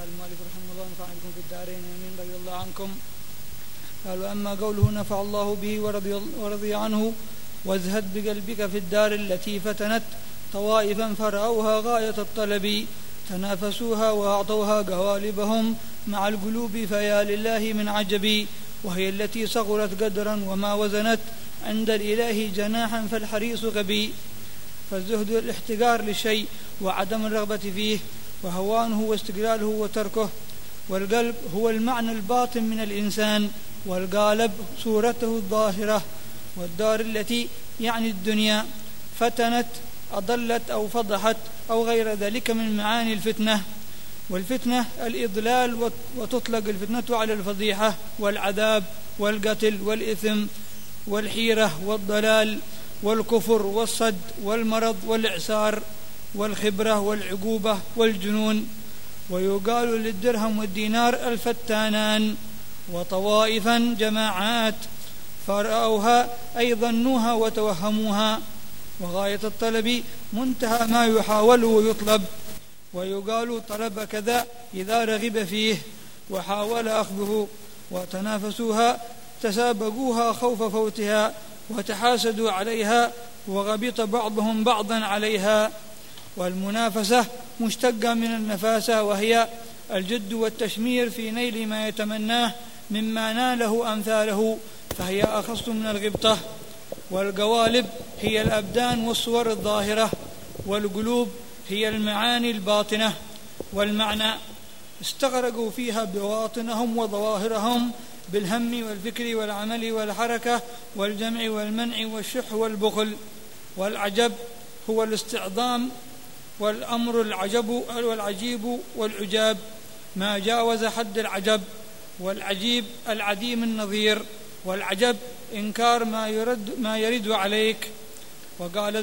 قال المؤلف رحمه الله نفعنا بكم في الدارين امين رضي الله عنكم. قال واما قوله نفع الله به ورضي عنه وازهد بقلبك في الدار التي فتنت طوائفا فرأوها غاية الطلب تنافسوها وأعطوها قوالبهم مع القلوب فيا لله من عجب وهي التي صغرت قدرا وما وزنت عند الإله جناحا فالحريص غبي. فالزهد الاحتقار للشيء وعدم الرغبة فيه وهوانه واستقلاله وتركه. والقلب هو المعنى الباطن من الإنسان والقالب صورته الظاهرة. والدار التي يعني الدنيا فتنت أضلت أو فضحت أو غير ذلك من معاني الفتنة. والفتنة الإضلال وتطلق الفتنة على الفضيحة والعذاب والقتل والإثم والحيرة والضلال والكفر والصد والمرض والإعسار والخبرة والعقوبة والجنون. ويقال للدرهم والدينار الفتانان. وطوائفا جماعات فرأوها أي ظنوها وتوهموها. وغاية الطلب منتهى ما يحاول ويطلب. ويقال طلب كذا إذا رغب فيه وحاول أخذه. وتنافسوها تسابقوها خوف فوتها وتحاسدوا عليها وغبط بعضهم بعضا عليها. والمنافسة مشتقة من النفاسة وهي الجد والتشمير في نيل ما يتمناه مما ناله أمثاله فهي أخص من الغبطة. والقوالب هي الأبدان والصور الظاهرة. والقلوب هي المعاني الباطنة. والمعنى استغرقوا فيها بواطنهم وظواهرهم بالهم والفكر والعمل والحركة والجمع والمنع والشح والبخل. والعجب هو الاستعظام والأمر والعجيب والعجاب ما جاوز حد العجب. والعجيب العديم النظير. والعجب إنكار ما يرد عليك. وقال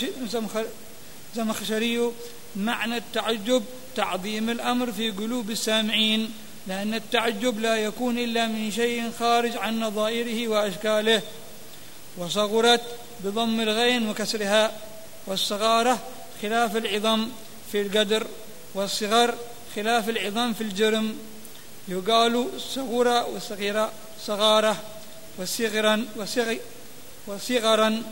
زمخشري معنى التعجب تعظيم الأمر في قلوب السامعين لأن التعجب لا يكون إلا من شيء خارج عن نظائره وأشكاله. وصغرت بضم الغين وكسرها. والصغارة خلاف العظم في القدر والصغر خلاف العظم في الجرم. يقال صغورة وصغيرة صغارة وصغرا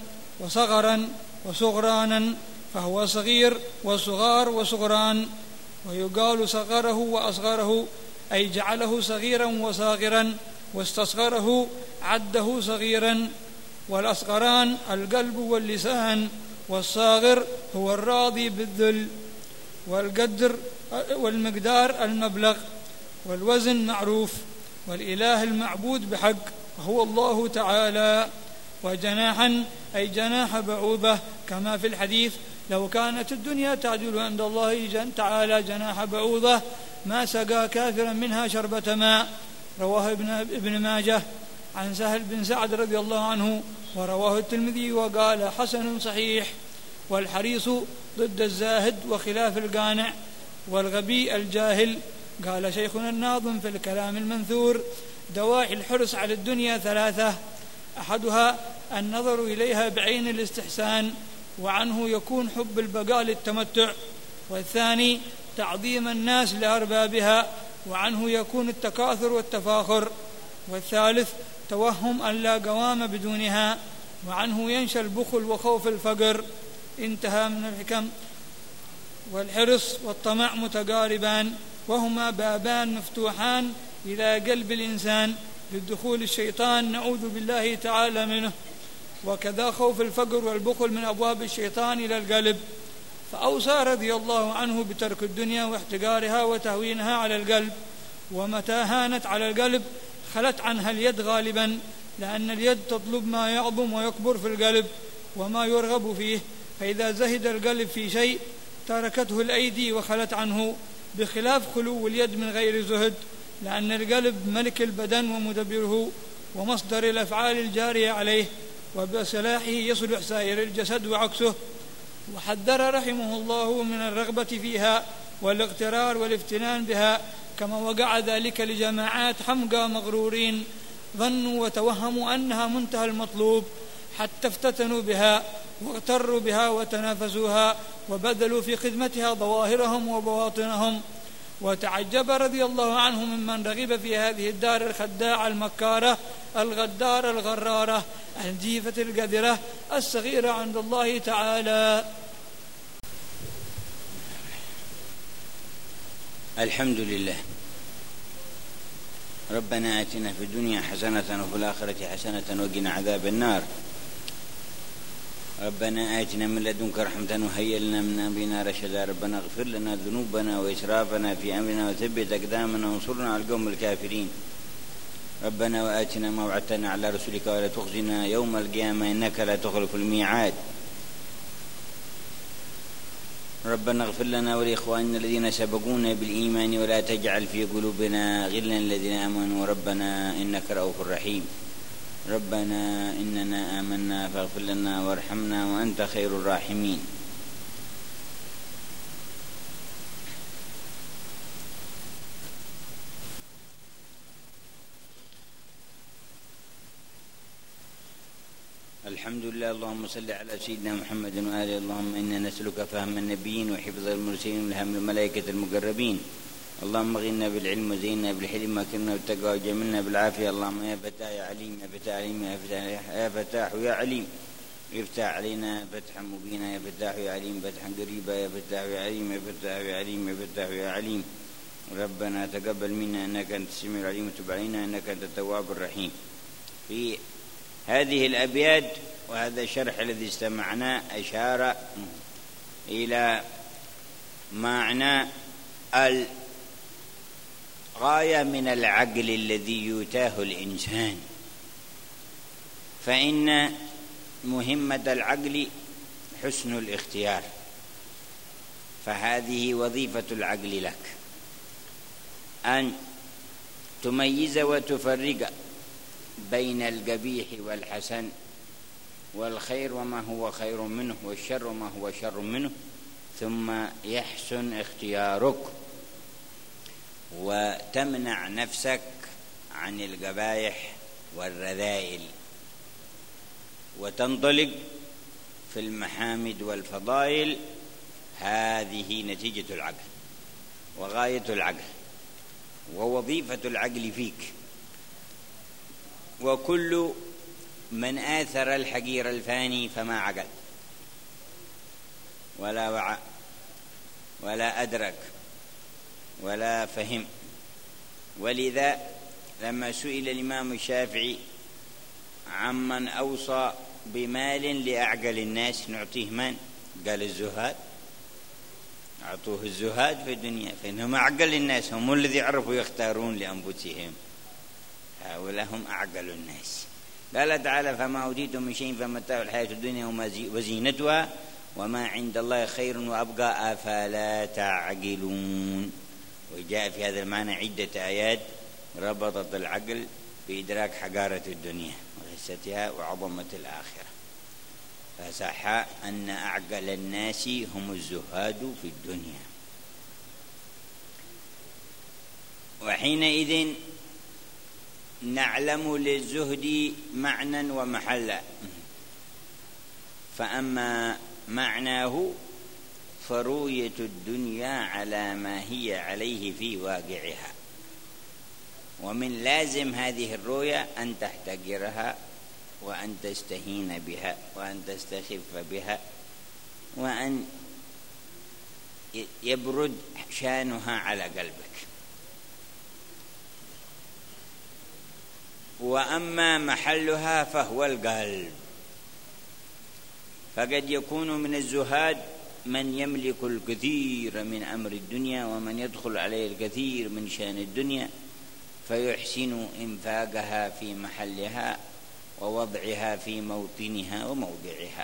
وصغرانا فهو صغير وصغار وصغران. ويقال صغره وأصغره أي جعله صغيرا وصاغرا واستصغره عده صغيرا. والأصغران القلب واللسان. والصاغر هو الراضي بالذل. والقدر والمقدار المبلغ. والوزن معروف. والإله المعبود بحق هو الله تعالى. وجناحا أي جناح بعوضة كما في الحديث لو كانت الدنيا تعدل عند الله تعالى جناح بعوضة ما سقى كافرا منها شربة ماء. رواه ابن ماجه عن سهل بن سعد رضي الله عنه ورواه الترمذي وقال حسن صحيح. والحريص ضد الزاهد وخلاف القانع. والغبي الجاهل. قال شيخنا الناظم في الكلام المنثور دواعي الحرص على الدنيا ثلاثة أحدها النظر إليها بعين الاستحسان وعنه يكون حب البقاء للتمتع. والثاني تعظيم الناس لأربابها وعنه يكون التكاثر والتفاخر. والثالث توهم أن لا قوام بدونها وعنه ينشى البخل وخوف الفقر. انتهى من الحكم. والحرص والطمع متقاربان وهما بابان مفتوحان إلى قلب الإنسان للدخول الشيطان نعوذ بالله تعالى منه. وكذا خوف الفقر والبخل من أبواب الشيطان إلى القلب. فأوصى رضي الله عنه بترك الدنيا واحتقارها وتهوينها على القلب. ومتى هانت على القلب خلت عنها اليد غالبا لأن اليد تطلب ما يعظم ويكبر في القلب وما يرغب فيه. فإذا زهد القلب في شيء تركته الأيدي وخلت عنه بخلاف خلو اليد من غير زهد لأن القلب ملك البدن ومدبره ومصدر الأفعال الجارية عليه وبصلاحه يصلح سائر الجسد وعكسه. وحذر رحمه الله من الرغبة فيها والاغترار والافتنان بها كما وقع ذلك لجماعات حمقى مغرورين ظنوا وتوهموا أنها منتهى المطلوب حتى افتتنوا بها واغتروا بها وتنافسوها وبذلوا في خدمتها ظواهرهم وبواطنهم. وتعجب رضي الله عنه ممن رغب في هذه الدار الخداعة المكارة الغدارة الغرارة الجيفة القذرة الصغيرة عند الله تعالى. الحمد لله. ربنا آتنا في الدنيا حسنة وفي الآخرة حسنة وقنا عذاب النار. ربنا آتنا من لدنك رحمة وهيئ لنا من أمرنا رشدا. ربنا اغفر لنا ذنوبنا وإسرافنا في أمرنا وثبت أقدامنا وانصرنا على القوم الكافرين. ربنا وآتنا ما وعدتنا على رسلك ولا تخزنا يوم القيامة إنك لا تخلف الميعاد. ربنا اغفر لنا ولإخواننا الذين سبقونا بالإيمان ولا تجعل في قلوبنا غلا الذين آمنوا ربنا إنك رؤوف رحيم. ربنا إننا آمنا فاغفر لنا وارحمنا وأنت خير الراحمين. الحمد لله. اللهم صل على سيدنا محمد وآله. اللهم إنا نسألك فهم النبيين وحفظ المرسلين والهم الملائكة المقربين. اللهم اغننا بالعلم وزينا بالحلم واكرمنا بالتقوى وجملنا بالعافية. اللهم يا فتاح يا عليم يا فتاح عليم يا فتاح يا عليم افتح علينا فتحا مبينا. يا فتاح يا عليم فتحا قريبا. يا فتاح يا عليم يا فتاح يا عليم يا فتاح يا عليم. ربنا تقبل منا إنك أنت السميع العليم وتب علينا إنك أنت التواب الرحيم. في هذه الأبيات وهذا الشرح الذي استمعناه أشار إلى معنى الغاية من العقل الذي يؤتاه الإنسان. فإن مهمة العقل حسن الاختيار، فهذه وظيفة العقل لك أن تميز وتفرق بين القبيح والحسن والخير وما هو خير منه والشر وما هو شر منه، ثم يحسن اختيارك وتمنع نفسك عن القبائح والرذائل وتنطلق في المحامد والفضائل. هذه نتيجة العقل وغاية العقل ووظيفة العقل فيك. وكل من آثر الحقير الفاني فما عقل ولا وعى ولا أدرك ولا فهم. ولذا لما سئل الإمام الشافعي عمن أوصى بمال لأعقل الناس نعطيه من؟ قال الزهاد. أعطوه الزهاد في الدنيا فإنهم أعقل الناس، هم الذي يعرفوا يختارون لأنفسهم، هؤلاء هم أعقل الناس. قال تعالى فما أوتيتم من شيء فمتاع الحياة الدنيا وزينتها وما عند الله خير وأبقى أفلا تعقلون. وجاء في هذا المعنى عدة آيات ربطت العقل بإدراك حقارة الدنيا وحستها وعظمة الآخرة، فصح أن أعقل الناس هم الزهاد في الدنيا. وحينئذ نعلم للزهد معنى ومحلا. فأما معناه فرؤية الدنيا على ما هي عليه في واقعها، ومن لازم هذه الرؤية أن تحتقرها وأن تستهين بها وأن تستخف بها وأن يبرد شانها على قلبك. وأما محلها فهو القلب، فقد يكون من الزهاد من يملك الكثير من أمر الدنيا ومن يدخل عليه الكثير من شأن الدنيا فيحسن إنفاقها في محلها ووضعها في موطنها وموضعها،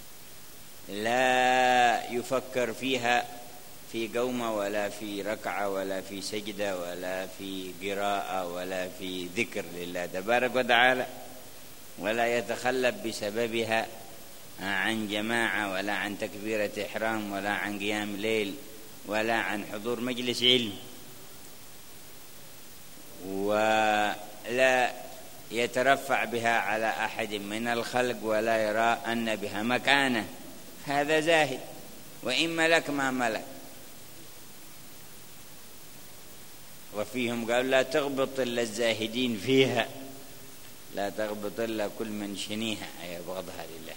لا يفكر فيها في قومة ولا في ركعة ولا في سجدة ولا في قراءة ولا في ذكر لله تبارك وتعالى، ولا يتخلف بسببها عن جماعة ولا عن تكبيرة إحرام ولا عن قيام ليل ولا عن حضور مجلس علم، ولا يترفع بها على أحد من الخلق ولا يرى أن بها مكانة. هذا زاهد، وإن ملك ما ملك. وفيهم قالوا لا تغبط إلا الزاهدين فيها، لا تغبط إلا كل من شنيها، أي بغضها لله.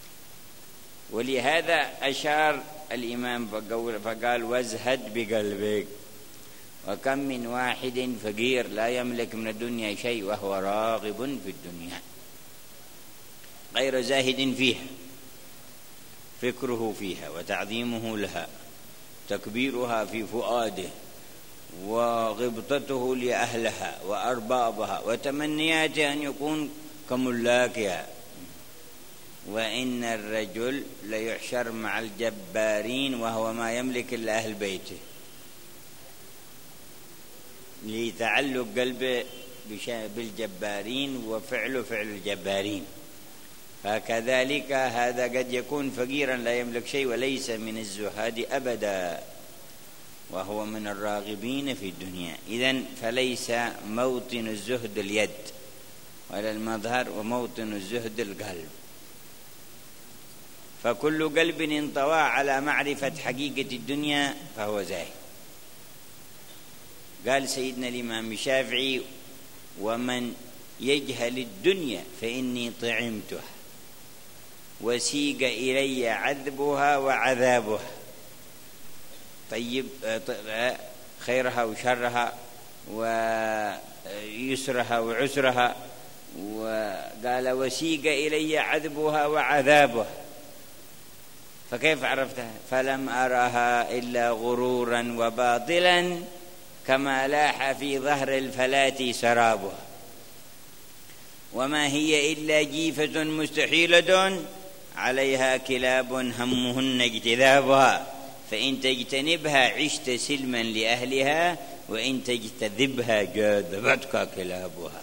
ولهذا أشار الإمام فقال وازهد بقلبك. وكم من واحد فقير لا يملك من الدنيا شيء وهو راغب في الدنيا غير زاهد فيها، فكره فيها وتعظيمه لها، تكبيرها في فؤاده، وغبطته لأهلها وأربابها، وتمنياته أن يكون كملاكها. وإن الرجل ليحشر مع الجبارين وهو ما يملك إلا أهل بيته، لتعلق قلبه بالجبارين وفعله فعل الجبارين. فكذلك هذا قد يكون فقيرا لا يملك شيء وليس من الزهاد أبدا، وهو من الراغبين في الدنيا. إذن فليس موطن الزهد اليد ولا المظهر، وموطن الزهد القلب. فكل قلب انطوى على معرفة حقيقة الدنيا فهو زاهد. قال سيدنا الإمام الشافعي ومن يجهل الدنيا فإني طعمتها وسيق إلي عذبها وعذابها. طيب خيرها وشرها ويسرها وعسرها، وقال وسيق إلي عذبها وعذابها، فكيف عرفتها؟ فلم أرها إلا غرورا وباطلا كما لاح في ظهر الفلاة سرابها، وما هي إلا جيفة مستحيلة عليها كلاب همهن اجتذابها، فإن تجتنبها عشت سلما لأهلها وإن تجتذبها جاذبتك كلابها.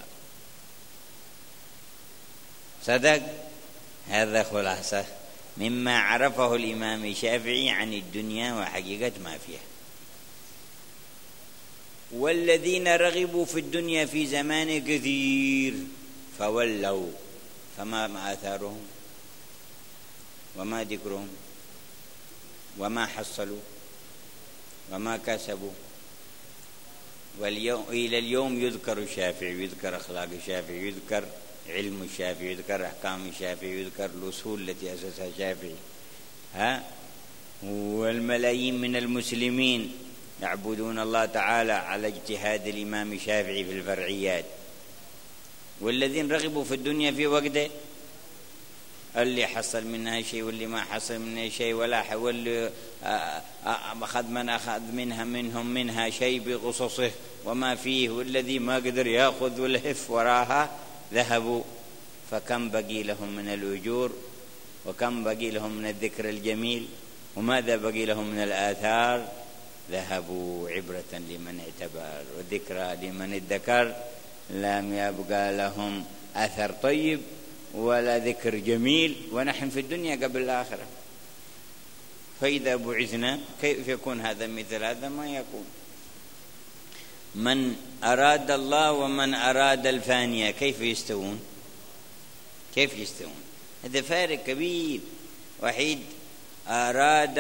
صدق. هذا خلاصة مما عرفه الإمام الشافعي عن الدنيا وحقيقة ما فيها. والذين رغبوا في الدنيا في زمان كثير فولوا، فما آثارهم وما ذكرهم وما حصلوا وما كسبوا. إلى اليوم يذكر الشافعي، يذكر أخلاق الشافعي، يذكر علم الشافعي، يذكر أحكام الشافعي، يذكر الأصول التي أسسها الشافعي. والملايين من المسلمين يعبدون الله تعالى على اجتهاد الإمام الشافعي في الفرعيات. والذين رغبوا في الدنيا في وقته، اللي حصل منها شيء واللي ما حصل منها شيء، واللي أخذ من أخذ منها شيء بغصصه وما فيه، والذي ما قدر يأخذ والهف وراها ذهبوا. فكم بقي لهم من الأجور، وكم بقي لهم من الذكر الجميل، وماذا بقي لهم من الآثار؟ ذهبوا عبرة لمن اعتبر وذكرى لمن ادكر. لم يبقى لهم أثر طيب ولا ذكر جميل، ونحن في الدنيا قبل الآخرة. فإذا بعثنا كيف يكون هذا مثل هذا؟ ما يكون. من أراد الله ومن أراد الفانية كيف يستوون؟ كيف يستوون؟ هذا فارق كبير. وحيد أراد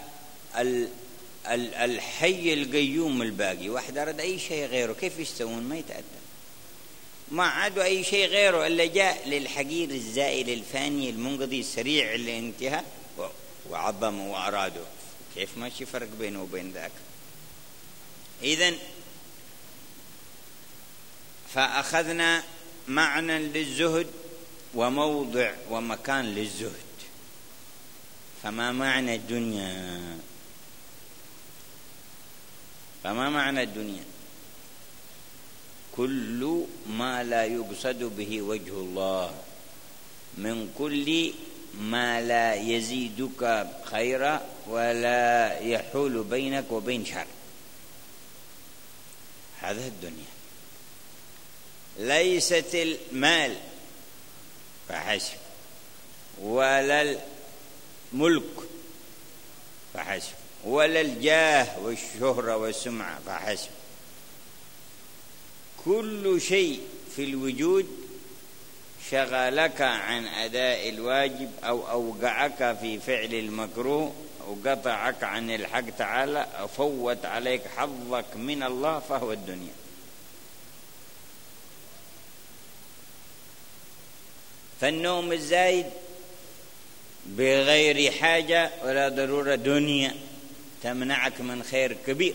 الحي القيوم الباقي، واحد أراد أي شيء غيره، كيف يستوون؟ ما يتأدى. ما عادوا أي شيء غيره إلا جاء للحقير الزائل الفاني المنقضي السريع اللي انتهى وعظموا وأرادوا. كيف ماشي فرق بينه وبين ذاك؟ إذن فأخذنا معنى للزهد وموضع ومكان للزهد. فما معنى الدنيا؟ فما معنى الدنيا؟ كل ما لا يقصد به وجه الله، من كل ما لا يزيدك خيرا ولا يحول بينك وبين شر. هذا الدنيا. ليست المال فحسب، ولا الملك فحسب، ولا الجاه والشهرة والسمعة فحسب. كل شيء في الوجود شغلك عن أداء الواجب أو أوقعك في فعل المكروه وقطعك عن الحق تعالى أفوت عليك حظك من الله فهو الدنيا. فالنوم الزايد بغير حاجة ولا ضرورة دنيا تمنعك من خير كبير،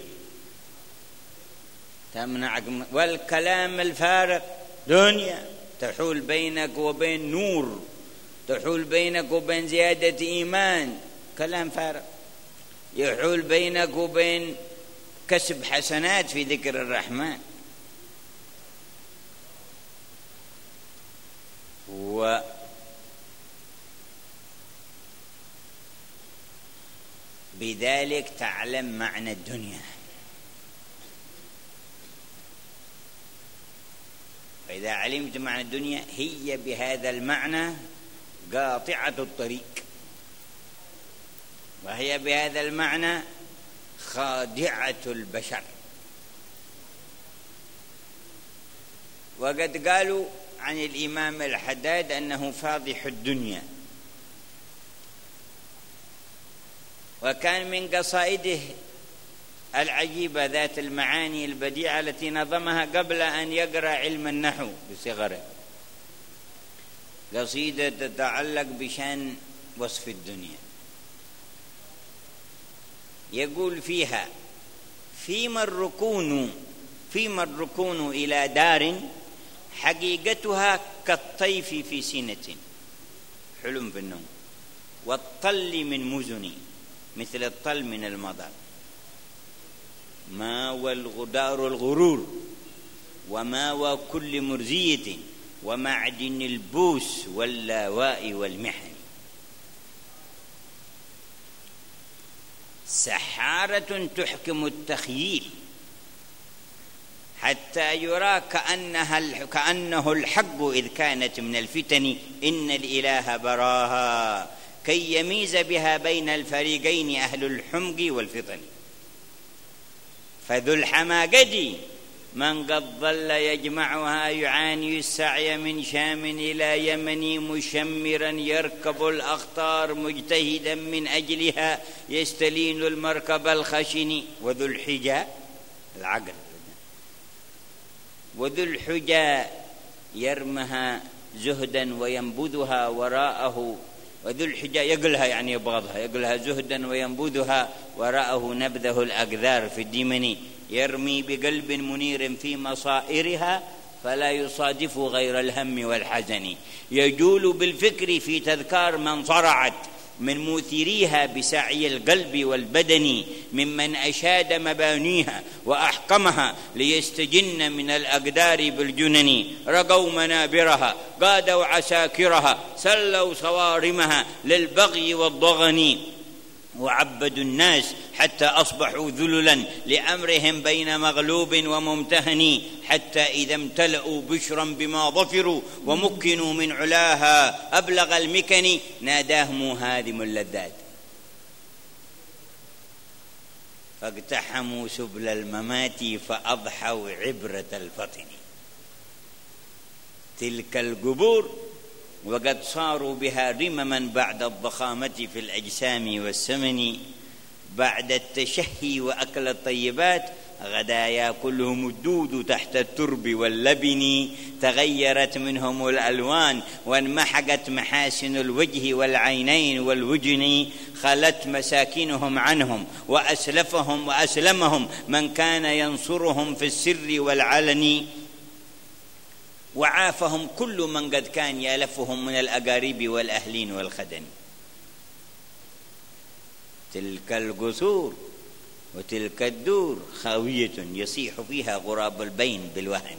تمنعك والكلام الفارغ دنيا تحول بينك وبين نور، تحول بينك وبين زيادة إيمان. كلام فارغ يحول بينك وبين كسب حسنات في ذكر الرحمن. وبذلك تعلم معنى الدنيا. وإذا علمت معنى الدنيا هي بهذا المعنى قاطعة الطريق، وهي بهذا المعنى خادعة البشر. وقد قالوا عن الإمام الحداد أنه فاضح الدنيا، وكان من قصائده العجيبة ذات المعاني البديعة التي نظمها قبل أن يقرأ علم النحو بصغره، قصيدة تتعلق بشأن وصف الدنيا. يقول فيها: فيما الركون إلى دار حقيقتها كالطيف في سنة، حلم بالنوم، والطل من مزني مثل الطل من المطر، ما والغدار الغرور، وما وكل مرزية، ومعدن البوس واللاواء والمحن، سحارة تحكم التخييل حتى يرى كأنه الحق إذ كانت من الفتن، إن الإله براها كي يميز بها بين الفريقين أهل الحمق والفطن. فذو الحماقة من قد ظل يجمعها يعاني السعي من شام إلى يمن، مشمرا يركب الأخطار مجتهدا من أجلها يستلين المركب الخشن. وذو الحجى العقل، وذو الحجى يرمها زهدا وينبذها وراءه، وذو الحجى يقلها يعني يبغضها، يقلها زهدا وينبذها وراءه نبذه الأقذار في الدمن، يرمي بقلب منير في مصائرها فلا يصادف غير الهم والحزن، يجول بالفكر في تذكار من صرعت من مثيريها بسعي القلب والبدن، ممن أشاد مبانيها وأحكمها ليستجن من الأقدار بالجنن، رقوا منابرها قادوا عساكرها سلوا صوارمها للبغي والضغن، وعبدوا الناس حتى أصبحوا ذللا لأمرهم بين مغلوب وممتهن، حتى إذا امتلأوا بشرا بما ظفروا ومكنوا من علاها أبلغ المكن، ناداهم هادم اللذات فاقتحموا سبل الممات فأضحوا عبرة الفطن. تلك القبور وقد صاروا بها رمما بعد الضخامة في الأجسام والسمن، بعد التشهي وأكل الطيبات غدا يأكلهم الدود تحت الترب واللبن، تغيرت منهم الألوان وانمحقت محاسن الوجه والعينين والوجن، خلت مساكنهم عنهم وأسلمهم من كان ينصرهم في السر والعلن، وعافهم كل من قد كان يألفهم من الأقارب والأهلين والخدن. تلك القصور وتلك الدور خاوية يصيح فيها غراب البين بالوهن،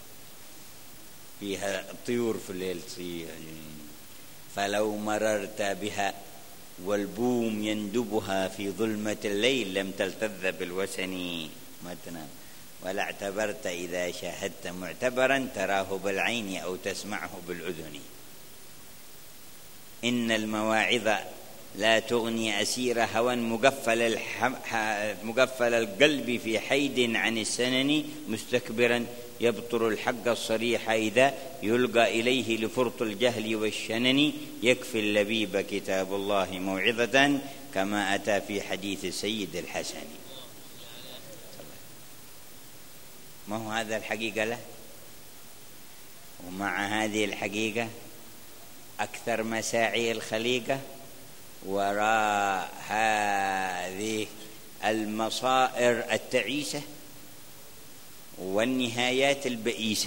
فيها الطيور في الليل تصيح، فلو مررت بها والبوم يندبها في ظلمة الليل لم تلتذ بالوسن ما تنام، ولا اعتبرت إذا شاهدت معتبرا تراه بالعين أو تسمعه بالأذن. إن المواعظ لا تغني أسير هوى مقفل القلب في حيد عن السنن، مستكبرا يبطر الحق الصريح إذا يلقى إليه لفرط الجهل والشنن، يكفي اللبيب كتاب الله موعظة كما أتى في حديث السيد الحسن. ما هو هذا الحقيقة له؟ ومع هذه الحقيقة أكثر مساعي الخليقة وراء هذه المصائر التعيسة والنهايات البئيسة،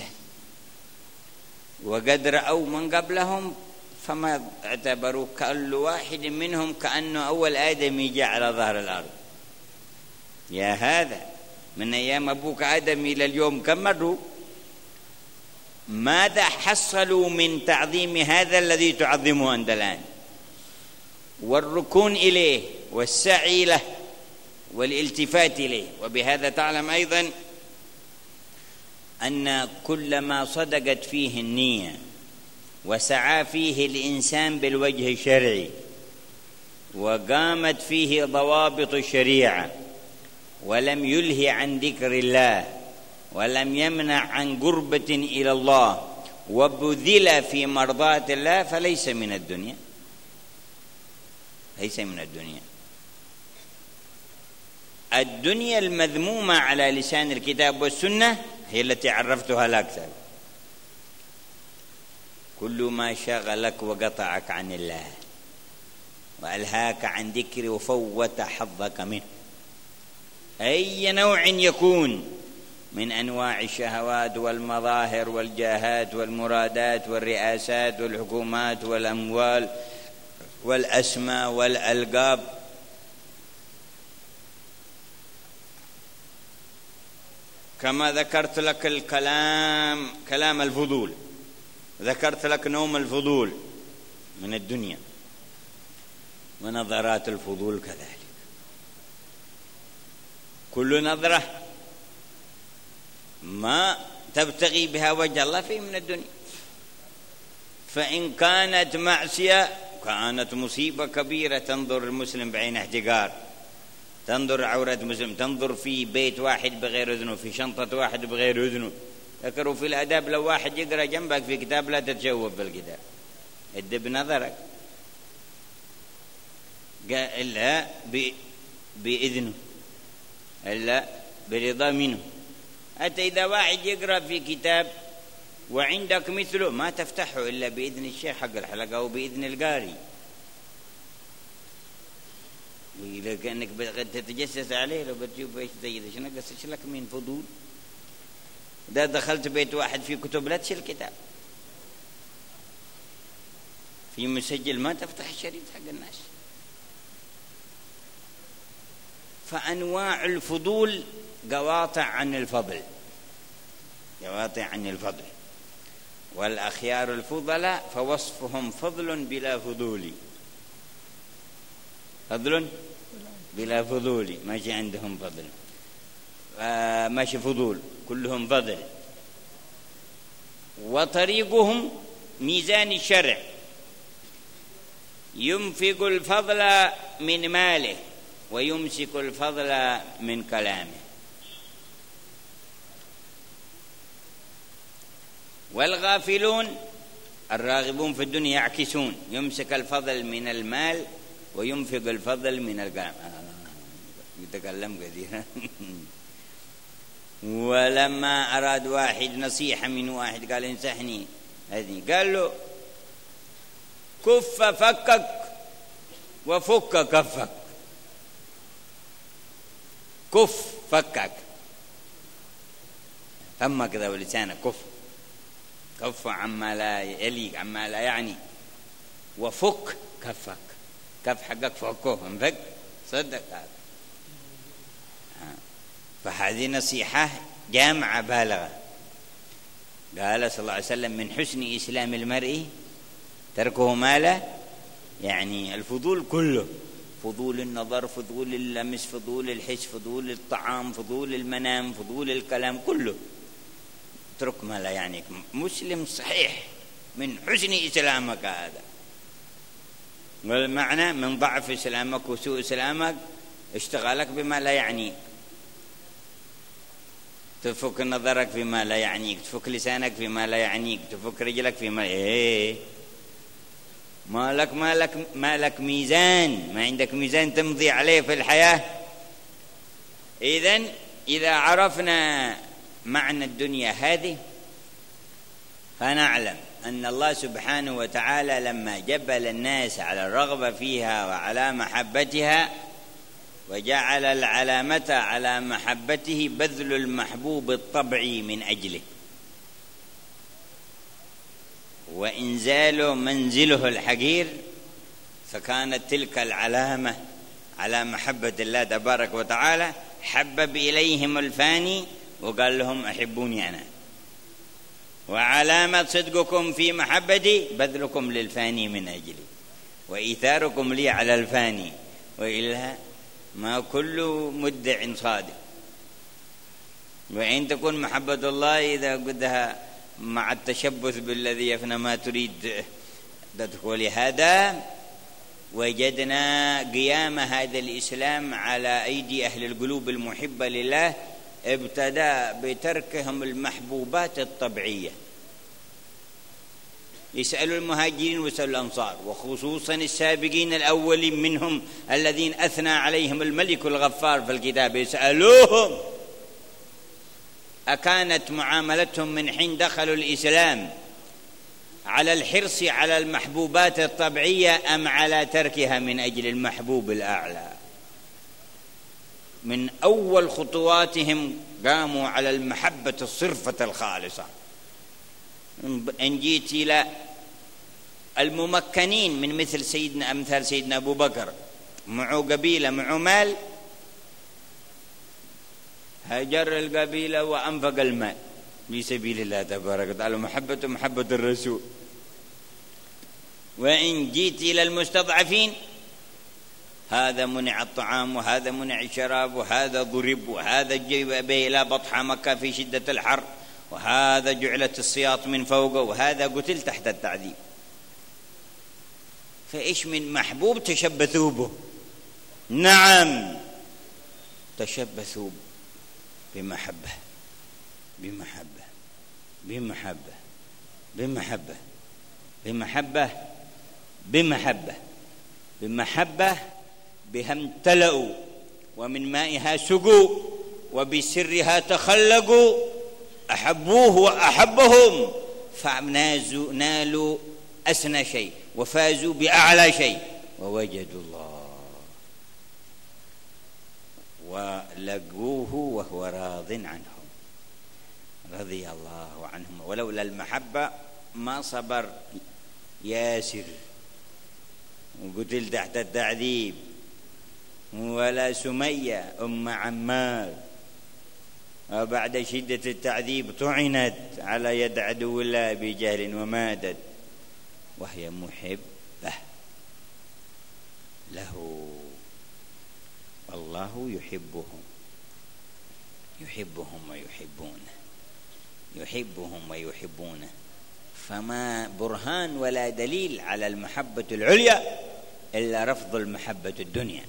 وقد رأوا من قبلهم فما اعتبروا كل واحد منهم كأنه أول آدمي جاء على ظهر الأرض. يا هذا من أيام أبوك آدم إلى اليوم كم مروا؟ ماذا حصلوا من تعظيم هذا الذي تعظمه أنت الآن، والركون إليه والسعي له والالتفات إليه؟ وبهذا تعلم أيضا أن كل ما صدقت فيه النية وسعى فيه الإنسان بالوجه الشرعي وقامت فيه ضوابط الشريعة ولم يلهي عن ذكر الله ولم يمنع عن قربة إلى الله وبذل في مرضاة الله فليس من الدنيا، ليس من الدنيا. الدنيا المذمومة على لسان الكتاب والسنة هي التي عرفتها الأكثر، كل ما شغلك وقطعك عن الله وألهاك عن ذكر وفوت حظك منه، أي نوع يكون من أنواع الشهوات والمظاهر والجاهات والمرادات والرئاسات والحكومات والأموال والأسماء والألقاب. كما ذكرت لك كلام الفضول، ذكرت لك نوم الفضول من الدنيا ونظرات الفضول كذلك. كل نظرة ما تبتغي بها وجه الله فيه من الدنيا، فإن كانت معصية كانت مصيبة كبيرة. تنظر المسلم بعين احتقار، تنظر عورة مسلم، تنظر في بيت واحد بغير إذنه، في شنطة واحد بغير إذنه. ذكروا في الآداب لو واحد يقرأ جنبك في كتاب لا تتشوف بالكتاب، ادب نظرك إلا بإذنه إلا برضا منه. حتى إذا واحد يقرأ في كتاب وعندك مثله ما تفتحه إلا بإذن الشيخ حق الحلقة أو بإذن القاري، إذا كأنك تتجسس عليه لو بتشوف إيش زي ذا شنو قصش لك من فضول. إذا دخلت بيت واحد فيه كتب لا تشيل كتاب، في مسجل ما تفتح الشريط حق الناس. فأنواع الفضول قواطع عن الفضل، قواطع عن الفضل. والأخيار الفضلاء فوصفهم فضل بلا فضول، فضل بلا فضول، ماشي عندهم فضل، ماشي فضول، كلهم فضل. وطريقهم ميزان الشرع، ينفق الفضل من ماله ويمسك الفضل من كلامه. والغافلون الراغبون في الدنيا يعكسون، يمسك الفضل من المال وينفق الفضل من الكلام. يتكلم كثيرا. ولما أراد واحد نصيحة من واحد قال انصحني، قال له كف فكك وفك كفك. كف فكك، فمك ذا ولسانك، كف عما لا يليق عما لا يعني، وفك كفك، كف حقك فكه انفك صدق. فهذه نصيحة جامعة بالغة. قال صلى الله عليه وسلم من حسن إسلام المرء تركه ما لا يعني. الفضول كله، فضول النظر، فضول اللمس، فضول الحس، فضول الطعام، فضول المنام، فضول الكلام، كله اترك ما لا يعنيك. مسلم صحيح من حسن إسلامك هذا، والمعنى من ضعف إسلامك وسوء إسلامك اشتغالك بما لا يعنيك، تفك نظرك فيما لا يعنيك، تفك لسانك فيما لا يعنيك، تفك رجلك فيما ما لك ميزان، ما عندك ميزان تمضي عليه في الحياة. إذن إذا عرفنا معنى الدنيا هذه فنعلم أن الله سبحانه وتعالى لما جبل الناس على الرغبة فيها وعلى محبتها وجعل العلامة على محبته بذل المحبوب الطبعي من أجله وإنزال منزله الحقير، فكانت تلك العلامة على محبة الله تبارك وتعالى. حبب إليهم الفاني وقال لهم أحبوني أنا، وعلامة صدقكم في محبتي بذلكم للفاني من أجلي وإيثاركم لي على الفاني، وإلا ما كل مدع صادق. وإن تكون محبة الله إذا قدها مع التشبث بالذي يفنى ما تريد تدخل. هذا وجدنا قيام هذا الإسلام على أيدي أهل القلوب المحبة لله ابتدأ بتركهم المحبوبات الطبيعية. يسألوا المهاجرين ويسألوا الأنصار، وخصوصا السابقين الأولين منهم الذين أثنى عليهم الملك الغفار في الكتاب، يسألوهم أكانت معاملتهم من حين دخلوا الإسلام على الحرص على المحبوبات الطبيعية أم على تركها من أجل المحبوب الأعلى. من أول خطواتهم قاموا على المحبة الصرفة الخالصة. إن جيت إلى الممكنين من أمثال سيدنا أبو بكر، معه قبيلة معه مال، هجر القبيلة وأنفق المال في سبيل الله تبارك وتعالى، محبة الرسول. وإن جيت إلى المستضعفين، هذا منع الطعام وهذا منع الشراب وهذا ضرب وهذا جيب به إلى بطحة مكة في شدة الحر وهذا جعلت السياط من فوقه وهذا قتل تحت التعذيب. فإيش من محبوب تشبثوا به؟ نعم تشبثوا بمحبة بمحبة بمحبة بمحبة بمحبة بمحبة بمحبة بها امتلأوا ومن مائها سقوا وبسرها تخلقوا، أحبوه وأحبهم فنالوا أسنى شيء وفازوا بأعلى شيء ووجدوا الله ولقوه وهو راض عنهم، رضي الله عنهم. ولولا المحبة ما صبر ياسر وقتل تحت التعذيب، ولا سمية أم عمار وبعد شدة التعذيب طعنت على يد عدو الله بجهل وماتت وهي محبة له، والله يحبهم ويحبونه، يحبهم ويحبونه. فما برهان ولا دليل على المحبة العليا إلا رفض المحبة الدنيا،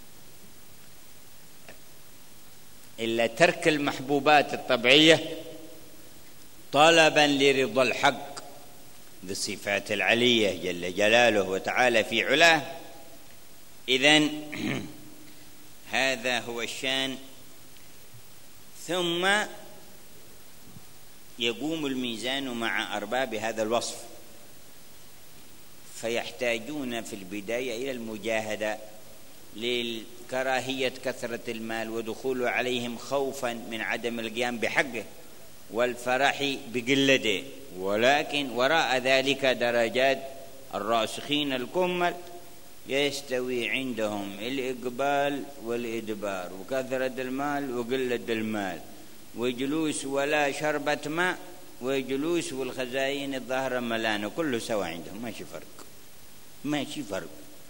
إلا ترك المحبوبات الطبيعية طلبا لرضا الحق ذي الصفات العلية جل جلاله وتعالى في علاه. إذن هذا هو الشان. ثم يقوم الميزان مع أرباب هذا الوصف، فيحتاجون في البداية إلى المجاهدة لكراهية كثرة المال ودخول عليهم خوفا من عدم القيام بحقه والفرح بقلته، ولكن وراء ذلك درجات. الراسخين الكمل يستوي عندهم الإقبال والإدبار وكثرة المال وقلة المال وجلوس ولا شربة ماء وجلوس والخزائن الظاهرة ملانة، كله سوا عندهم، ماشي فرق.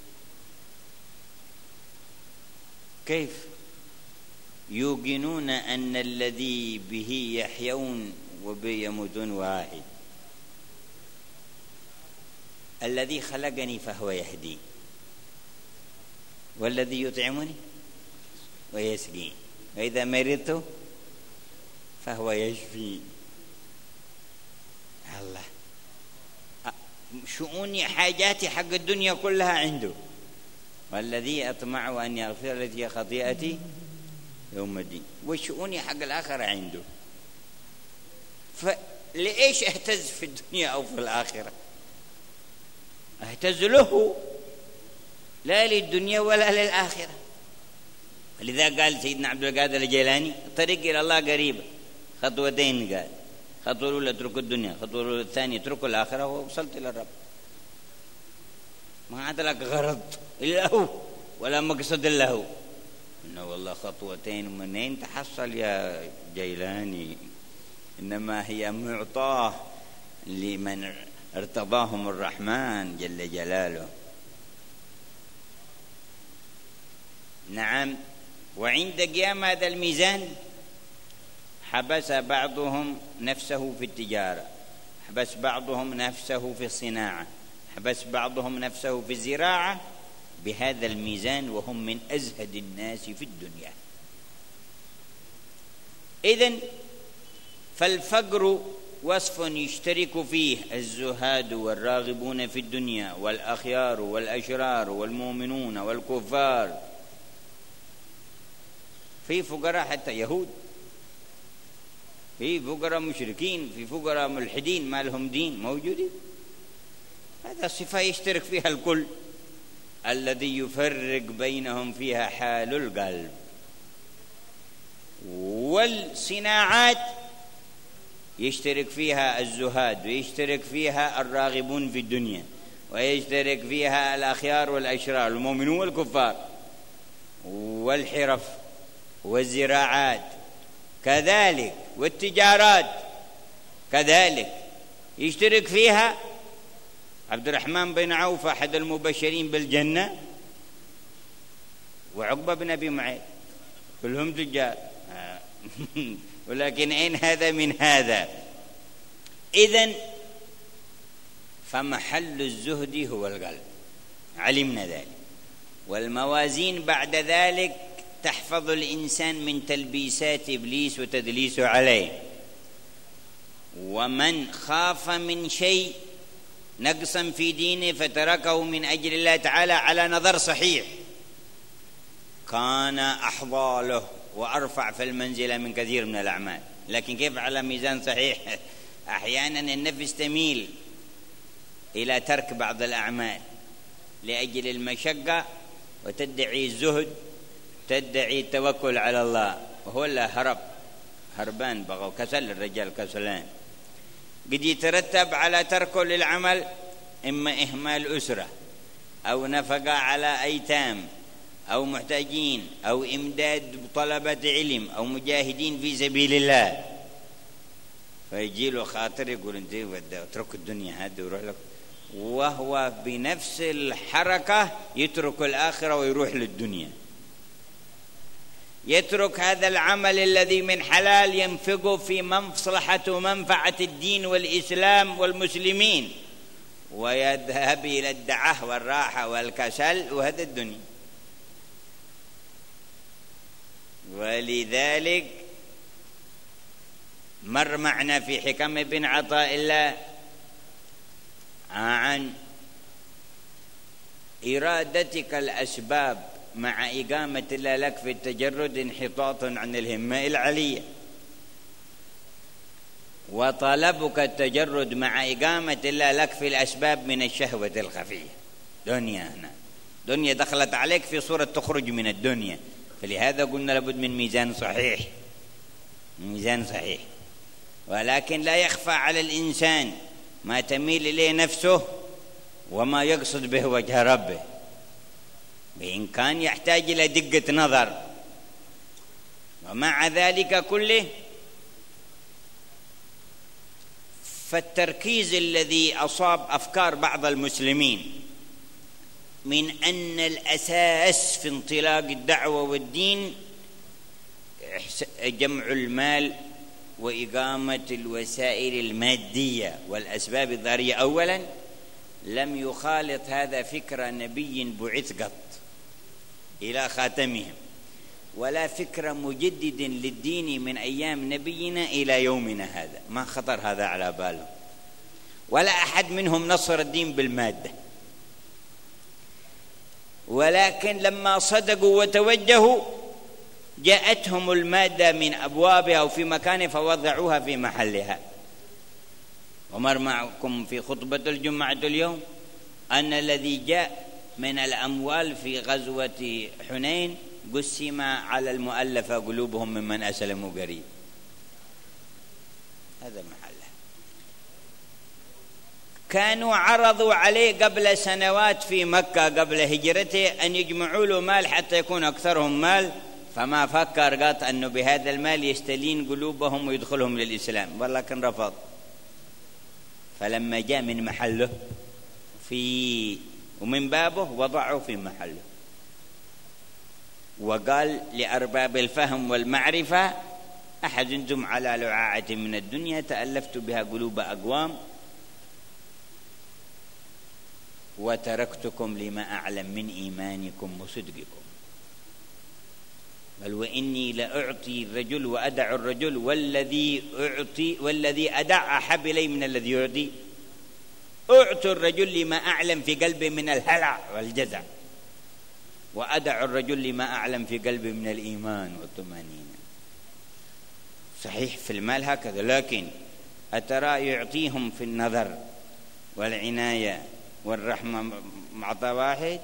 كيف يوقنون أن الذي به يحيون وبه يموتون واحد؟ الذي خلقني فهو يهدي، والذي يطعمني ويسقي، وإذا مرضت فهو يشفي. الله شؤوني حاجاتي حق الدنيا كلها عنده. والذي أطمع أن يغفر لي خطيئتي يوم الدين، وشؤوني حق الآخرة عنده. فليش اهتز في الدنيا أو في الآخرة؟ اهتز له، لا للدنيا ولا للآخرة. لذا قال سيدنا عبد القادر الجيلاني: الطريق إلى الله قريبة، خطوتين. قال: خطوة الأولى اترك الدنيا، خطوة الثانية اترك الآخرة، ووصلت إلى الرب. ما عاد لك غرض إلا هو ولا مقصد إلا هو. إنه والله خطوتين منين تحصل يا جيلاني؟ إنما هي معطاه لمن ارتضاهم الرحمن جل جلاله. نعم. وعند قيام هذا الميزان حبس بعضهم نفسه في التجارة، حبس بعضهم نفسه في الصناعة، حبس بعضهم نفسه في الزراعة بهذا الميزان، وهم من أزهد الناس في الدنيا. إذن فالفقر وصف يشترك فيه الزهاد والراغبون في الدنيا والأخيار والأشرار والمؤمنون والكفار. في فقراء حتى يهود، في فقراء مشركين، في فقراء ملحدين ما لهم دين موجودين. هذا صفة يشترك فيها الكل. الذي يفرق بينهم فيها حال القلب. والصناعات يشترك فيها الزهاد، ويشترك فيها الراغبون في الدنيا، ويشترك فيها الأخيار والأشرار، المؤمنون والكفار. والحرف والزراعات كذلك، والتجارات كذلك يشترك فيها عبد الرحمن بن عوف أحد المبشرين بالجنة، وعقبة بن أبي معيط، كلهم تجار. ولكن أين هذا من هذا؟ إذن فمحل الزهد هو القلب، علمنا ذلك. والموازين بعد ذلك تحفظ الإنسان من تلبيسات إبليس وتدليسه عليه. ومن خاف من شيء نقصا في دينه فتركه من أجل الله تعالى على نظر صحيح كان أحظى له وأرفع في المنزلة من كثير من الأعمال. لكن كيف على ميزان صحيح؟ أحيانا النفس تميل إلى ترك بعض الأعمال لأجل المشقة، وتدعي الزهد، تدعي التوكل على الله، وهو لا هربان بغوا، كسل الرجال كسلان. قد يترتب على تركه للعمل إما إهمال أسرة، أو نفقة على أيتام أو محتاجين، أو إمداد طلبة علم، أو مجاهدين في سبيل الله. فيجي له خاطر يقول انت اترك الدنيا هذه ويروح لك، وهو بنفس الحركة يترك الآخرة ويروح للدنيا. يترك هذا العمل الذي من حلال ينفقه في مصلحة ومنفعة الدين والإسلام والمسلمين، ويذهب إلى الدعة والراحة والكسل وهذا الدنيا. ولذلك مر معنا في حكم ابن عطاء الله عن إرادتك الأسباب مع إقامة الله لك في التجرد انحطاط عن الهمة العلية، وطلبك التجرد مع إقامة الله لك في الأسباب من الشهوة الخفية. دنيا هنا دنيا دخلت عليك في صورة تخرج من الدنيا. فلهذا قلنا لابد من ميزان صحيح، ميزان صحيح. ولكن لا يخفى على الإنسان ما تميل إليه نفسه وما يقصد به وجه ربه، بإن كان يحتاج إلى دقة نظر. ومع ذلك كله فالتركيز الذي أصاب أفكار بعض المسلمين من أن الأساس في انطلاق الدعوة والدين جمع المال وإقامة الوسائل المادية والأسباب الظاهرية أولا، لم يخالط هذا فكر نبي بعث قط إلى خاتمهم، ولا فكر مجدد للدين من أيام نبينا إلى يومنا هذا، ما خطر هذا على باله. ولا أحد منهم نصر الدين بالمادة، ولكن لما صدقوا وتوجهوا جاءتهم المادة من أبوابها وفي مكانها فوضعوها في محلها. ومر معكم في خطبة الجمعة اليوم أن الذي جاء من الأموال في غزوة حنين قسم على المؤلفة قلوبهم ممن أسلموا قريب، هذا محله. كانوا عرضوا عليه قبل سنوات في مكة قبل هجرته أن يجمعوا له مال حتى يكون أكثرهم مال، فما فكر قط أنه بهذا المال يستلين قلوبهم ويدخلهم للإسلام، ولكن رفض. فلما جاء من محله ومن بابه وضعه في محله، وقال لأرباب الفهم والمعرفة: أحزنتم على لعاعة من الدنيا تألفت بها قلوب أقوام وتركتكم لما أعلم من إيمانكم وصدقكم، بل وإني لأعطي الرجل وأدع الرجل والذي أدع أحب إلي من الذي يعطي. أعطي الرجل لما أعلم في قلبه من الهلع والجزع، وأدع الرجل لما أعلم في قلبه من الإيمان والطمأنينة. صحيح في المال هكذا، لكن أترى يعطيهم في النظر والعناية والرحمة معطى واحد؟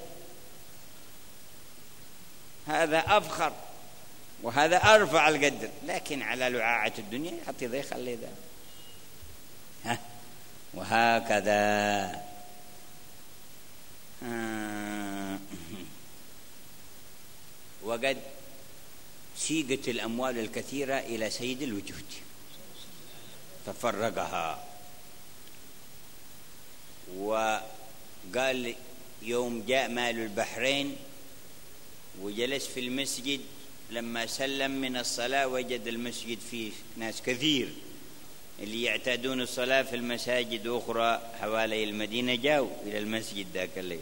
هذا أفخر وهذا أرفع القدر، لكن على لعاعة الدنيا يعطي ذي خلي ذا. وهكذا وقد سيقت الأموال الكثيرة إلى سيد الوجود ففرقها، وقال يوم جاء مال البحرين وجلس في المسجد، لما سلم من الصلاة وجد المسجد فيه ناس كثير اللي يعتادون الصلاة في المساجد أخرى حوالي المدينة جاءوا إلى المسجد ذاك الليل،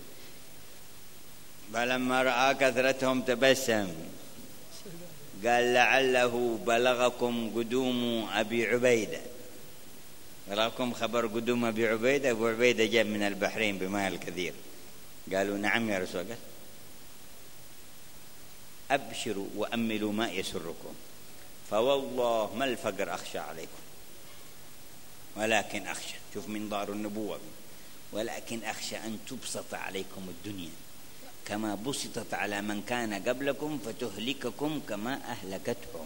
فلما رأى كثرتهم تبسم قال: لعله بلغكم قدوم أبي عبيدة، بلغكم خبر قدوم أبي عبيدة. أبو عبيدة جاء من البحرين بمال كثير. قالوا: نعم يا رسول الله. أبشروا وأملوا ما يسركم، فوالله ما الفقر أخشى عليكم، ولكن أخشى، شوف من دار النبوة، ولكن أخشى أن تبسط عليكم الدنيا كما بسطت على من كان قبلكم فتهلككم كما أهلكتهم.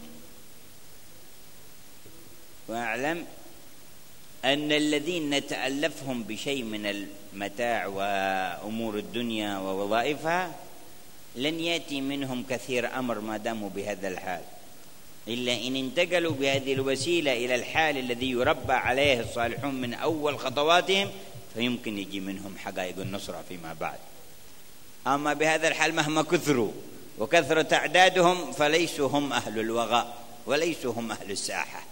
وأعلم أن الذين نتألفهم بشيء من المتاع وأمور الدنيا ووظائفها لن يأتي منهم كثير أمر ما داموا بهذا الحال، إلا إن انتقلوا بهذه الوسيلة إلى الحال الذي يربى عليه الصالحون من أول خطواتهم، فيمكن يجي منهم حقائق النصرة فيما بعد. أما بهذا الحال مهما كثروا وكثرت أعدادهم فليسوا هم أهل الوغى وليسوا هم أهل الساحة.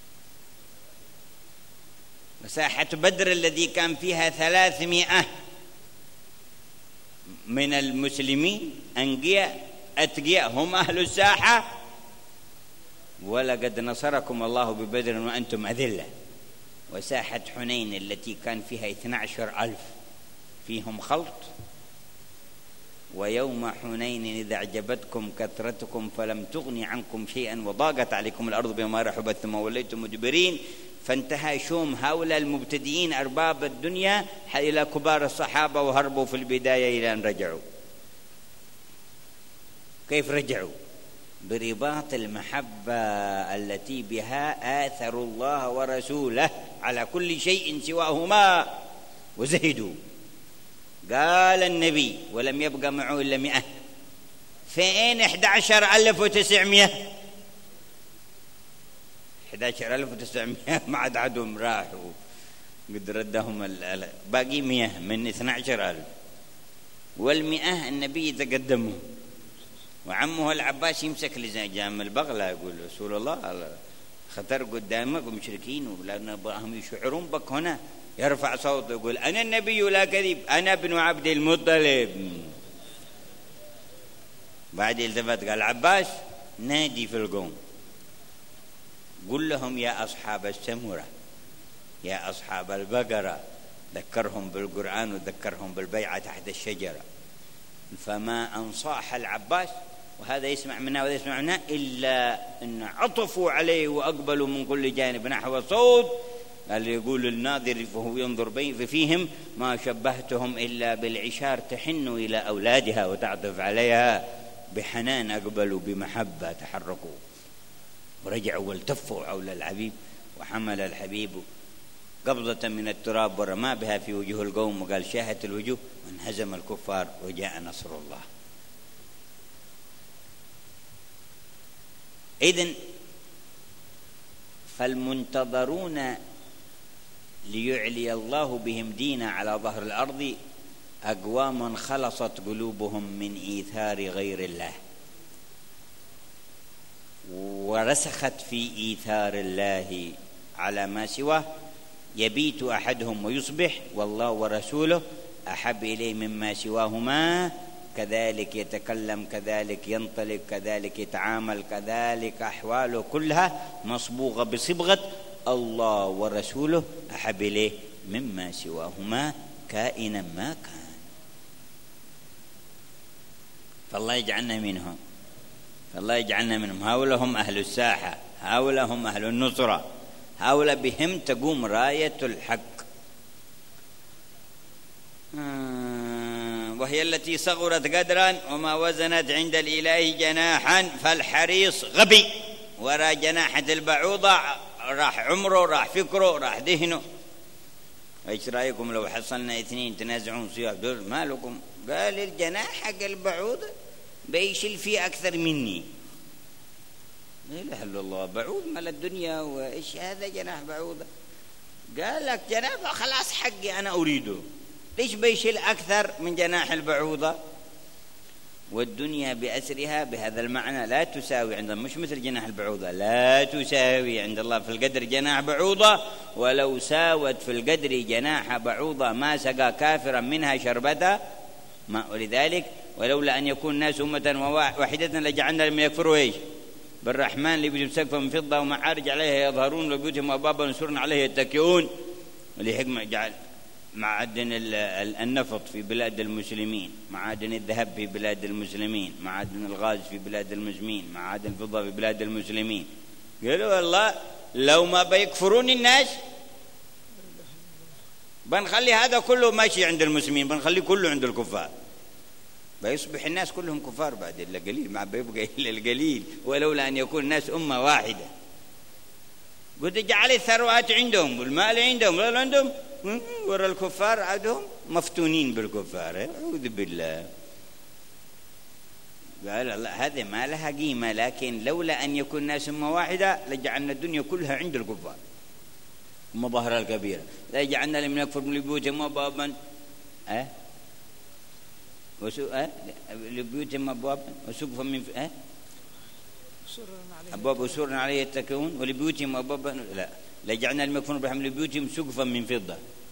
مساحة بدر الذي كان فيها 300 من المسلمين أنقياء أتقياء هم أهل الساحة، ولقد نصركم الله ببدر وأنتم أذلة. وساحة حنين التي كان فيها 12,000 فيهم خلط. ويوم حنين إذا أعجبتكم كثرتكم فلم تغني عنكم شيئا وضاقت عليكم الأرض بما رحبت ثم وليتم مدبرين. فانتهى شوم هؤلاء المبتدئين أرباب الدنيا إلى كبار الصحابة وهربوا في البداية إلى أن رجعوا. كيف رجعوا؟ برباط المحبة التي بها آثروا الله ورسوله على كل شيء سواهما وزهدوا. قال النبي: ولم يبقى معه إلا 100. فين 11,900؟ 11,900 ما عاد عدهم راحوا، قد ردهم باقي 100 من 12,000. وال100 النبي يتقدمه، وعمه العباس يمسك لجام البغلة يقول: رسول الله خطر قدامك ومشركين ولا نبغاهم يشعرون بك هنا. يرفع صوته يقول: أنا النبي لا كذب، أنا ابن عبد المطلب. بعد التفت قال عباس: نادي في القوم قل لهم يا أصحاب السمرة يا أصحاب البقرة، ذكرهم بالقرآن وذكرهم بالبيعة تحت الشجرة. فما أنصاح العباس وهذا يسمع منا وهذا يسمع منا إلا أن عطفوا عليه وأقبلوا من كل جانب نحو الصوت. قال يقول الناظر فهو ينظر فيهم ما شبهتهم إلا بالعشار تحن إلى أولادها وتعطف عليها بحنان، أقبلوا بمحبة، تحركوا ورجعوا والتفوا حول الحبيب، وحمل الحبيب قبضة من التراب ورمى بها في وجوه القوم وقال شاهت الوجوه وانهزم الكفار وجاء نصر الله. إذن فالمنتظرون ليعلي الله بهم دينا على ظهر الأرض أقوام خلصت قلوبهم من إيثار غير الله ورسخت في إيثار الله على ما سواه. يبيت أحدهم ويصبح والله ورسوله أحب إليه مما سواهما، كذلك يتكلم، كذلك ينطلق، كذلك يتعامل، كذلك أحواله كلها مصبوغة بصبغة الله ورسوله أحب إليه مما سواهما كائنا ما كان. فالله يجعلنا منهم، فالله يجعلنا منهم. هؤلاء هم أهل الساحة، هؤلاء هم أهل النصرة، هؤلاء بهم تقوم راية الحق، وهي التي صغرت قدرا وما وزنت عند الإله جناحا. فالحريص غبي وراء جناحة البعوضة، راح عمره، راح فكره، راح ذهنه. ايش رايكم لو حصلنا اثنين تنازعون صياح دول ما لكم؟ قال الجناح حق البعوضة بيشيل فيه اكثر مني. لا اله الا الله، بعوض مال الدنيا وايش هذا جناح بعوضة؟ قال لك جناح خلاص حقي انا اريده، ليش بيشيل اكثر من جناح البعوضة؟ والدنيا بأسرها بهذا المعنى لا تساوي عند الله، مش مثل جناح البعوضة، لا تساوي عند الله في القدر جناح بعوضة، ولو ساوت في القدر جناح بعوضة ما سقى كافرا منها شربة ماء. ولذلك ولولا أن يكون الناس أمة واحدة لجعلنا لمن يكفروا إيش بالرحمن لبيوتهم سقفا من فضة ومعارج عليها يظهرون وبيوتهم أبوابا سرا عليها يتكئون. ولحكمة جعل معادن النفط في بلاد المسلمين، معادن الذهب في بلاد المسلمين، معادن الغاز في بلاد المسلمين، معادن الفضة في بلاد المسلمين. قالوا والله لو ما بيكفرون الناس بنخلي هذا كله ماشي عند المسلمين، بنخليه كله عند الكفار، بيصبح الناس كلهم كفار بعد إلا قليل، ما بيبقى إلا القليل. ولولا أن يكون الناس أمة واحدة قد جعل الثروات عندهم والمال عندهم ولا عندهم ورا الكفار عندهم مفتونين بالكفار، أعوذ بالله. قال الله هذه ما لها قيمة، لكن لولا أن يكون الناس أمة واحدة لجعلنا الدنيا كلها عند الكفار مظاهرة الكبيرة. لجعلنا لمن يكفر من بيوتهم أبوابا لبيوتهم أبوابا وسقفا من أبواب وسور عليه يتكئون ولبيوتهم أبوابا لا لجعلنا لمن يكفرون بحمل بيوتهم سقفا من فضة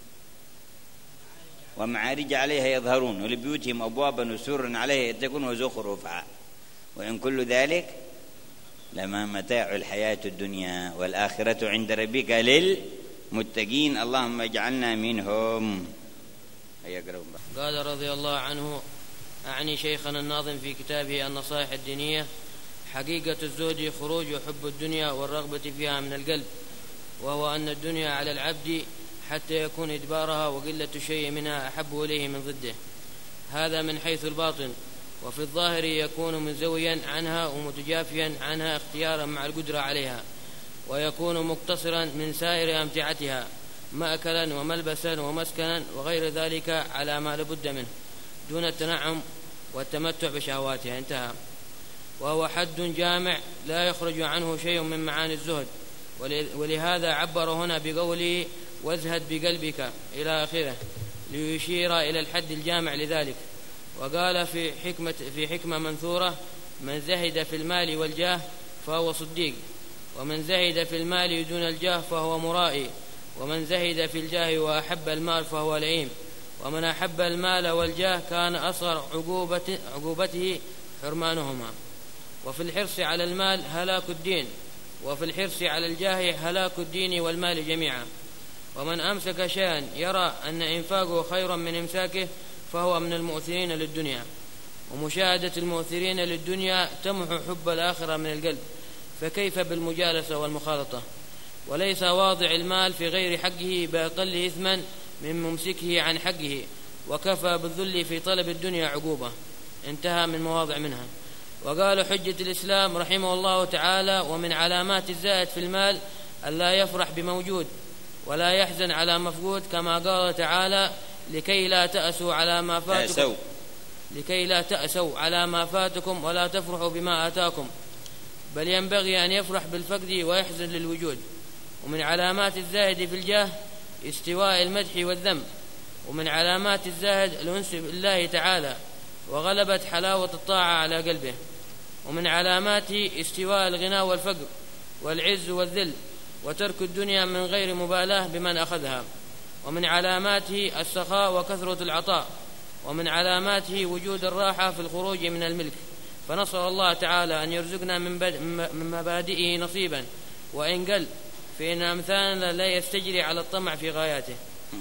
ومعارج عليها يظهرون ولبيوتهم أبوابا وسور عليها يتكئون وزخرفا وإن كل ذلك لما متاع الحياة الدنيا والآخرة عند ربك للمتقين. اللهم اجعلنا منهم. قال رضي الله عنه أعني شيخنا الناظم في كتابه النصائح الدينية: حقيقة الزهد خروج حب الدنيا والرغبة فيها من القلب، وهو أن الدنيا على العبد حتى يكون إدبارها وقلة شيء منها أحب إليه من ضده، هذا من حيث الباطن. وفي الظاهر يكون منزويا عنها ومتجافيا عنها اختيارا مع القدرة عليها، ويكون مقتصرا من سائر أمتعتها مأكلا وملبسا ومسكنا وغير ذلك على ما لابد منه دون التنعم والتمتع بشهواتها. انتهى. وهو حد جامع لا يخرج عنه شيء من معاني الزهد، ولهذا عبر هنا بقوله وازهد بقلبك إلى آخره ليشير إلى الحد الجامع لذلك. وقال في حكمة منثورة: من زهد في المال والجاه فهو صديق، ومن زهد في المال دون الجاه فهو مرائي، ومن زهد في الجاه وأحب المال فهو لئيم، ومن أحب المال والجاه كان أصغر عقوبته حرمانهما. وفي الحرص على المال هلاك الدين، وفي الحرص على الجاه هلاك الدين والمال جميعا. ومن أمسك شيئا يرى أن إنفاقه خيرا من إمساكه فهو من المؤثرين للدنيا. ومشاهدة المؤثرين للدنيا تمحو حب الآخرة من القلب، فكيف بالمجالسة والمخالطة؟ وليس واضع المال في غير حقه بأقل إثما من ممسكه عن حقه، وكفى بالذل في طلب الدنيا عقوبة. انتهى من مواضع منها. وقال حجة الإسلام رحمه الله تعالى: ومن علامات الزائد في المال ألا يفرح بموجود ولا يحزن على مفقود، كما قال تعالى: لكي لا تأسوا على ما فاتكم ولا تفرحوا بما آتاكم، بل ينبغي أن يفرح بالفقد ويحزن للوجود. ومن علامات الزاهد في الجاه استواء المدح والذم. ومن علامات الزاهد الأنس بالله تعالى وغلبة حلاوة الطاعة على قلبه. ومن علاماته استواء الغنى والفقر والعز والذل، وترك الدنيا من غير مبالاة بمن أخذها. ومن علاماته السخاء وكثرة العطاء. ومن علاماته وجود الراحة في الخروج من الملك، فنسأل الله تعالى أن يرزقنا من مبادئه نصيبا وإن قل، فإن أمثالنا لا يستجري على الطمع في غاياته.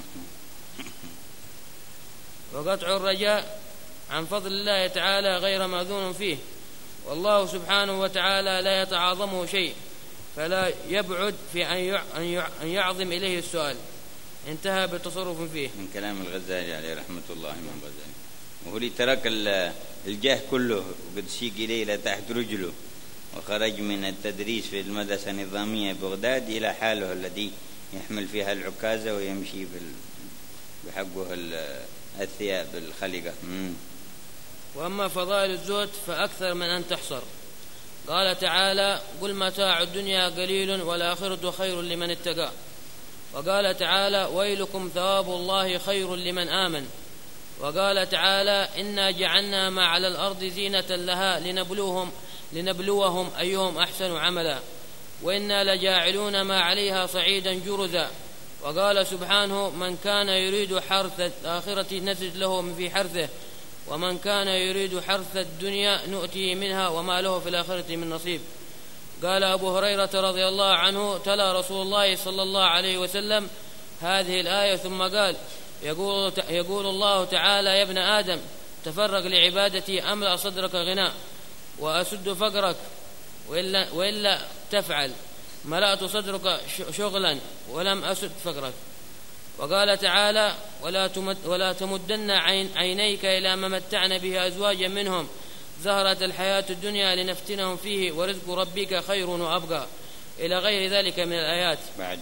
وقطع الرجاء عن فضل الله تعالى غير مأذون فيه، والله سبحانه وتعالى لا يتعاظمه شيء، فلا يبعد في أن يعظم إليه السؤال. انتهى بالتصرف فيه. من كلام الغزالي عليه رحمة الله. من الغزالي وهو اللي ترك الجاه كله وقد سيق إليه لتحت رجله، وخرج من التدريس في المدرسة النظامية بغداد إلى حاله الذي يحمل فيها العكازة ويمشي بحقه الثياب الخلقة. وأما فضائل الزهد فأكثر من أن تحصر. قال تعالى: قل متاع الدنيا قليل والآخرة خير لمن اتقى. وقال تعالى: ويلكم ثواب الله خير لمن آمن. وقال تعالى: إنا جعلنا ما على الأرض زينة لها لنبلوهم أيهم أحسن عملا، وإنا لجاعلون ما عليها صعيدا جرزا. وقال سبحانه: من كان يريد حرث الآخرة نزد له في حرثه، ومن كان يريد حرث الدنيا نؤتيه منها وما له في الآخرة من نصيب. قال أبو هريرة رضي الله عنه: تلا رسول الله صلى الله عليه وسلم هذه الآية ثم قال: يقول الله تعالى: يا ابن آدم تفرغ لعبادتي أملأ صدرك غناء وأسد فقرك، وإلا تفعل ملأت صدرك شغلا ولم أسد فقرك. وقال تعالى: ولا تمدن عينيك إلى ما متعنا به أزواجا منهم زهرة الحياة الدنيا لنفتنهم فيه ورزق ربك خير وأبقى، إلى غير ذلك من الآيات. بعد.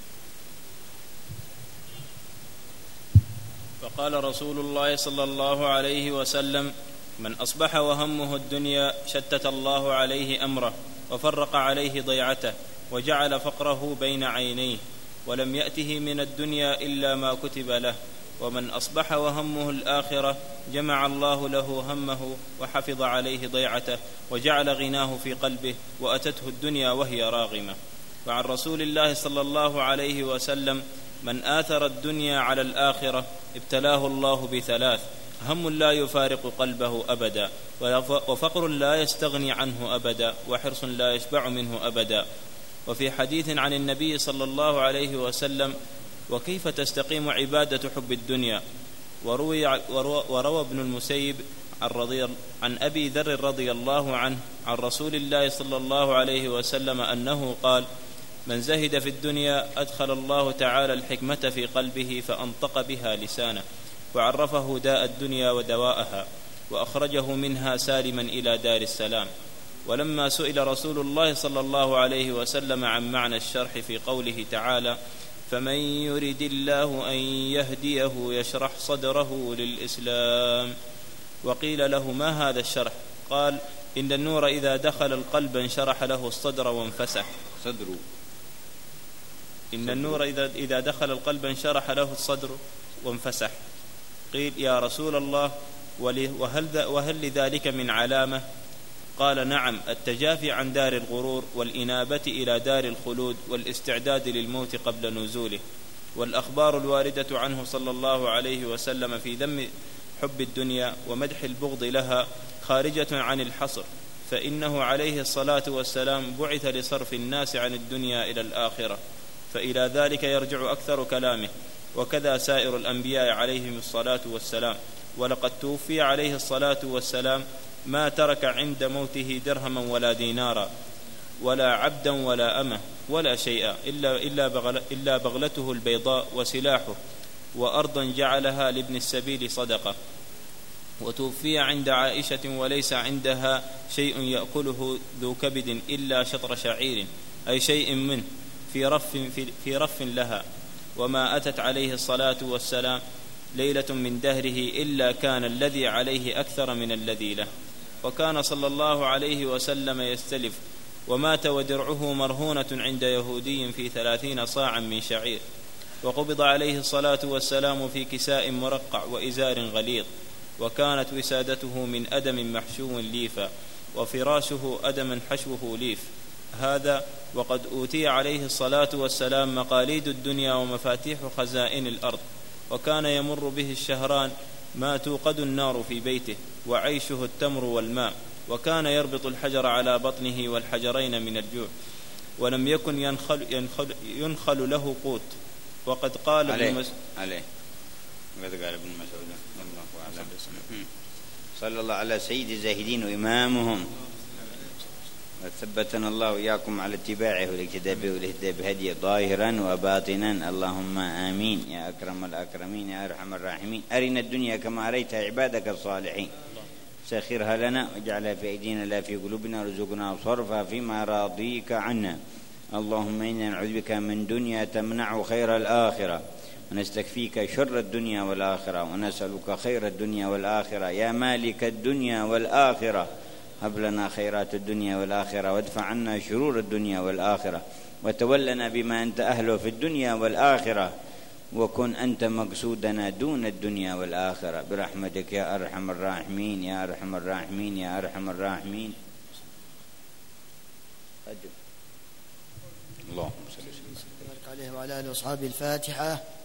فقال رسول الله صلى الله عليه وسلم: من أصبح وهمه الدنيا شتت الله عليه أمره وفرق عليه ضيعته وجعل فقره بين عينيه، ولم يأته من الدنيا إلا ما كتب له. ومن أصبح وهمه الآخرة جمع الله له همه وحفظ عليه ضيعته وجعل غناه في قلبه وأتته الدنيا وهي راغمة. وعن رسول الله صلى الله عليه وسلم: من آثر الدنيا على الآخرة ابتلاه الله بثلاث: هم لا يفارق قلبه أبدا، وفقر لا يستغني عنه أبدا، وحرص لا يشبع منه أبدا. وفي حديث عن النبي صلى الله عليه وسلم: وكيف تستقيم عبادة حب الدنيا؟ وروى ابن المسيب عن أبي ذر رضي الله عنه عن رسول الله صلى الله عليه وسلم أنه قال: من زهد في الدنيا أدخل الله تعالى الحكمة في قلبه فأنطق بها لسانه، وعرفه داء الدنيا ودواءها، وأخرجه منها سالما إلى دار السلام. ولما سئل رسول الله صلى الله عليه وسلم عن معنى الشرح في قوله تعالى: فمن يرد الله أن يهديه يشرح صدره للإسلام، وقيل له: ما هذا الشرح؟ قال: إن النور إذا دخل القلب انشرح له الصدر وانفسح. إن النور إذا دخل القلب انشرح له الصدر وانفسح. قيل: يا رسول الله، وهل لذلك من علامة؟ قال: نعم، التجافي عن دار الغرور والإنابة إلى دار الخلود والاستعداد للموت قبل نزوله. والأخبار الواردة عنه صلى الله عليه وسلم في ذم حب الدنيا ومدح البغض لها خارجة عن الحصر، فإنه عليه الصلاة والسلام بعث لصرف الناس عن الدنيا إلى الآخرة، فإلى ذلك يرجع أكثر كلامه، وكذا سائر الأنبياء عليهم الصلاة والسلام. ولقد توفي عليه الصلاة والسلام ما ترك عند موته درهما ولا دينارا ولا عبدا ولا أمة ولا شيئا إلا بغلته البيضاء وسلاحه وأرضا جعلها لابن السبيل صدقة. وتوفي عند عائشة وليس عندها شيء يأكله ذو كبد إلا شطر شعير، أي شيء منه في رف لها. وما أتت عليه الصلاة والسلام ليلة من دهره إلا كان الذي عليه أكثر من الذي له. وكان صلى الله عليه وسلم يستلف، ومات ودرعه مرهونة عند يهودي في 30 صاعا من شعير. وقبض عليه الصلاة والسلام في كساء مرقع وإزار غليظ، وكانت وسادته من أدم محشو ليفا، وفراشه أدما حشوه ليف. هذا وقد أوتي عليه الصلاة والسلام مقاليد الدنيا ومفاتيح خزائن الأرض. وكان يمر به الشهران ما توقد النار في بيته، وعيشه التمر والماء. وكان يربط الحجر على بطنه والحجرين من الجوع، ولم يكن ينخل له قوت. وقد قال ابن مسعود صلى الله على سيد الزاهدين وإمامهم، وثبتنا الله وإياكم على اتباعه والاقتداء به والاهتداء بهديه ظاهرا وباطنا، اللهم آمين يا أكرم الأكرمين يا أرحم الراحمين. أرنا الدنيا كما أريتها عبادك الصالحين، سخرها لنا واجعلها في أيدينا لا في قلوبنا، وارزقنا وصرفها فيما راضيك عنا. اللهم إنا نعوذ بك من دنيا تمنع خير الآخرة، ونستكفيك شر الدنيا والآخرة، ونسألك خير الدنيا والآخرة. يا مالك الدنيا والآخرة هب لنا خيرات الدنيا والآخرة، وادفع عنا شرور الدنيا والآخرة، وتولنا بما أنت أهله في الدنيا والآخرة، وكن أنت مقصودنا دون الدنيا والآخرة برحمتك يا أرحم الراحمين يا أرحم الراحمين يا أرحم الراحمين. اللهم صل وسلم عليه وعلى آله وأصحابه. الفاتحة.